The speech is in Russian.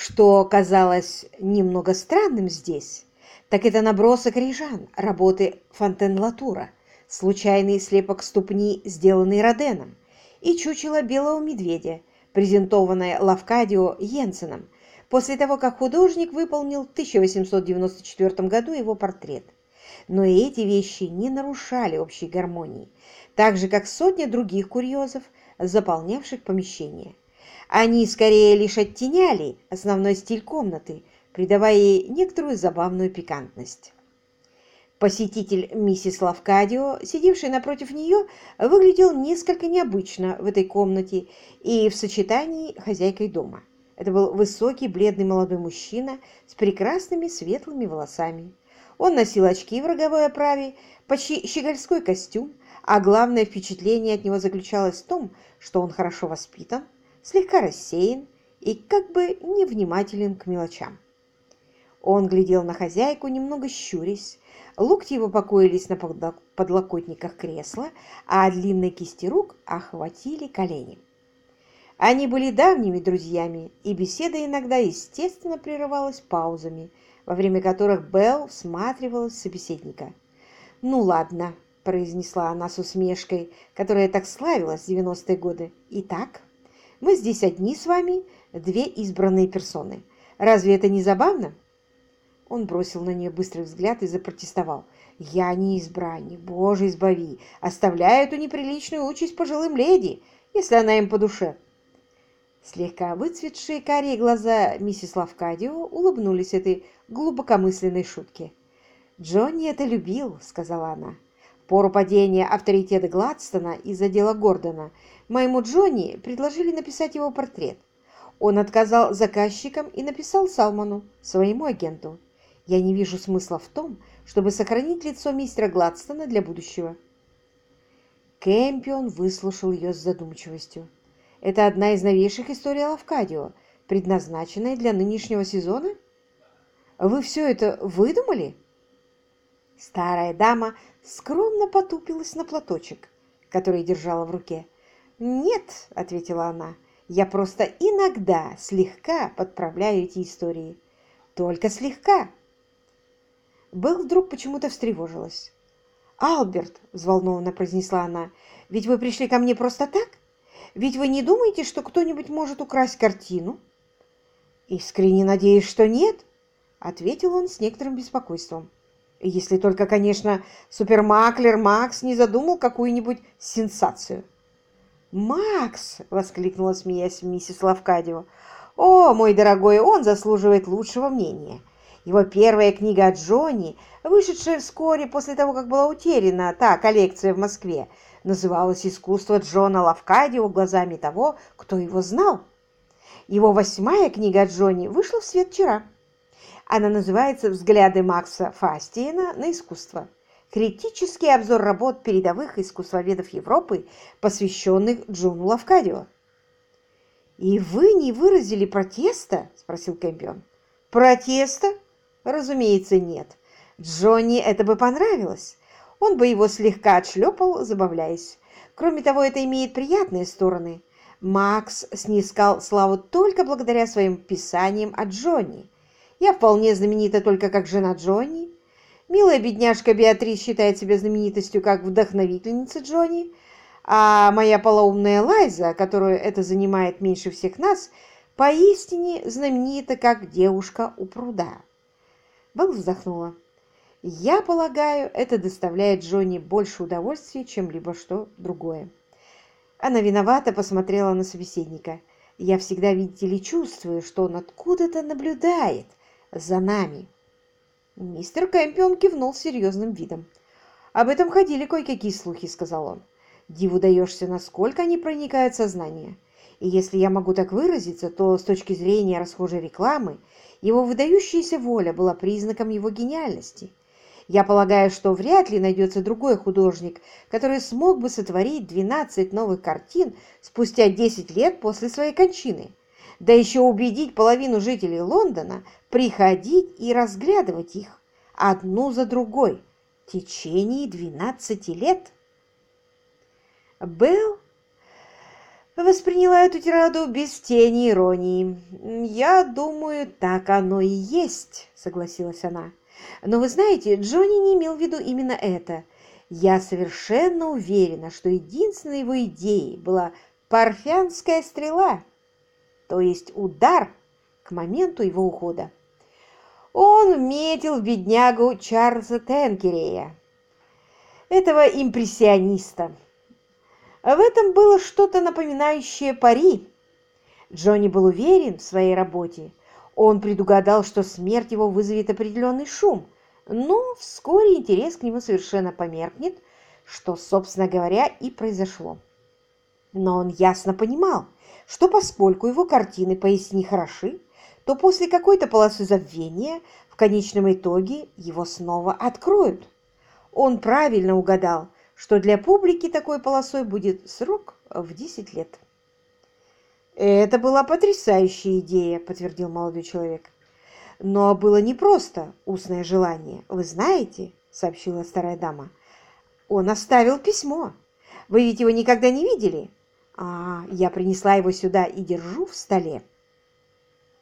Что казалось немного странным здесь, так это набросок Рижан работы Фонтен-Латура, случайный слепок ступни, сделанный Роденом, и чучело белого медведя, презентованное Лавкадио Йенсеном, после того, как художник выполнил в 1894 году его портрет. Но и эти вещи не нарушали общей гармонии, так же, как сотня других курьезов, заполнявших помещение. Они скорее лишь оттеняли основной стиль комнаты, придавая ей некоторую забавную пикантность. Посетитель миссис Лавкадио, сидевший напротив нее, выглядел несколько необычно в этой комнате и в сочетании хозяйкой дома. Это был высокий, бледный молодой мужчина с прекрасными светлыми волосами. Он носил очки в роговой оправе, почти щегольской костюм, а главное впечатление от него заключалось в том, что он хорошо воспитан, слегка рассеян и как бы невнимателен к мелочам. Он глядел на хозяйку, немного щурясь, локти его покоились на подлокотниках кресла, а длинные кисти рук охватили колени. Они были давними друзьями, и беседа иногда, естественно, прерывалась паузами, во время которых Белл всматривалась в собеседника. «Ну ладно», – произнесла она с усмешкой, которая так славилась в 90-е годы. «Итак, мы здесь одни с вами, две избранные персоны. Разве это не забавно?» Он бросил на нее быстрый взгляд и запротестовал. «Я не избранник, Боже избави! Оставляю эту неприличную участь пожилым леди, если она им по душе». Слегка выцветшие карие глаза миссис Лавкадио улыбнулись этой глубокомысленной шутке. «Джонни это любил», — сказала она. «В пору падения авторитета Гладстона из-за дела Гордона моему Джонни предложили написать его портрет. Он отказал заказчикам и написал Салману, своему агенту. Я не вижу смысла в том, чтобы сохранить лицо мистера Гладстона для будущего». Кэмпион выслушал ее с задумчивостью. «Это одна из новейших историй Лавкадио, предназначенная для нынешнего сезона? Вы все это выдумали?» Старая дама скромно потупилась на платочек, который держала в руке. «Нет», — ответила она, — «я просто иногда слегка подправляю эти истории. Только слегка». Белл вдруг почему-то встревожилась. «Алберт», — взволнованно произнесла она, — «ведь вы пришли ко мне просто так? Ведь вы не думаете, что кто-нибудь может украсть картину?» «Искренне надеюсь, что нет», — ответил он с некоторым беспокойством. «Если только, конечно, супермаклер Макс не задумал какую-нибудь сенсацию». «Макс!» — воскликнула, смеясь, миссис Лавкадио. «О, мой дорогой, он заслуживает лучшего мнения. Его первая книга о Джонни, вышедшая вскоре после того, как была утеряна та коллекция в Москве, называлась «Искусство Джона Лавкадио глазами того, кто его знал». Его 8-я книга о Джонни вышла в свет вчера. Она называется «Взгляды Макса Фастиена на искусство». Критический обзор работ передовых искусствоведов Европы, посвященных Джону Лавкадио. «И вы не выразили протеста?» – спросил Кэмпион. «Протеста? Разумеется, нет. Джонни это бы понравилось. Он бы его слегка отшлепал, забавляясь. Кроме того, это имеет приятные стороны. Макс снискал славу только благодаря своим писаниям о Джонни. Я вполне знаменита только как жена Джонни. Милая бедняжка Беатрис считает себя знаменитостью как вдохновительница Джонни, а моя полоумная Лайза, которую это занимает меньше всех нас, поистине знаменита как девушка у пруда». Белл вздохнула. «Я полагаю, это доставляет Джонни больше удовольствия, чем либо что другое». Она виновато посмотрела на собеседника. «Я всегда, видите ли, чувствую, что он откуда-то наблюдает за нами». Мистер Кэмпион кивнул с серьезным видом. «Об этом ходили кое-какие слухи», — сказал он. «Диву даешься, насколько они проникают в сознание. И если я могу так выразиться, то с точки зрения расхожей рекламы его выдающаяся воля была признаком его гениальности. Я полагаю, что вряд ли найдется другой художник, который смог бы сотворить 12 новых картин спустя 10 лет после своей кончины, да еще убедить половину жителей Лондона приходить и разглядывать их одну за другой в течение 12 лет». Белл восприняла эту тираду без тени иронии. «Я думаю, так оно и есть», — согласилась она. «Но вы знаете, Джонни не имел в виду именно это. Я совершенно уверена, что единственной его идеей была парфянская стрела, то есть удар к моменту его ухода. Он метил в беднягу Чарльза Тенкерея, этого импрессиониста. В этом было что-то напоминающее пари. Джонни был уверен в своей работе. Он предугадал, что смерть его вызовет определенный шум, но вскоре интерес к нему совершенно померкнет, что, собственно говоря, и произошло. Но он ясно понимал, что поскольку его картины поистине хороши, то после какой-то полосы забвения в конечном итоге его снова откроют. Он правильно угадал, что для публики такой полосой будет срок в 10 лет. «Это была потрясающая идея», — подтвердил молодой человек. «Но было не просто устное желание. Вы знаете, — сообщила старая дама, — он оставил письмо. Вы ведь его никогда не видели? Я принесла его сюда и держу в столе».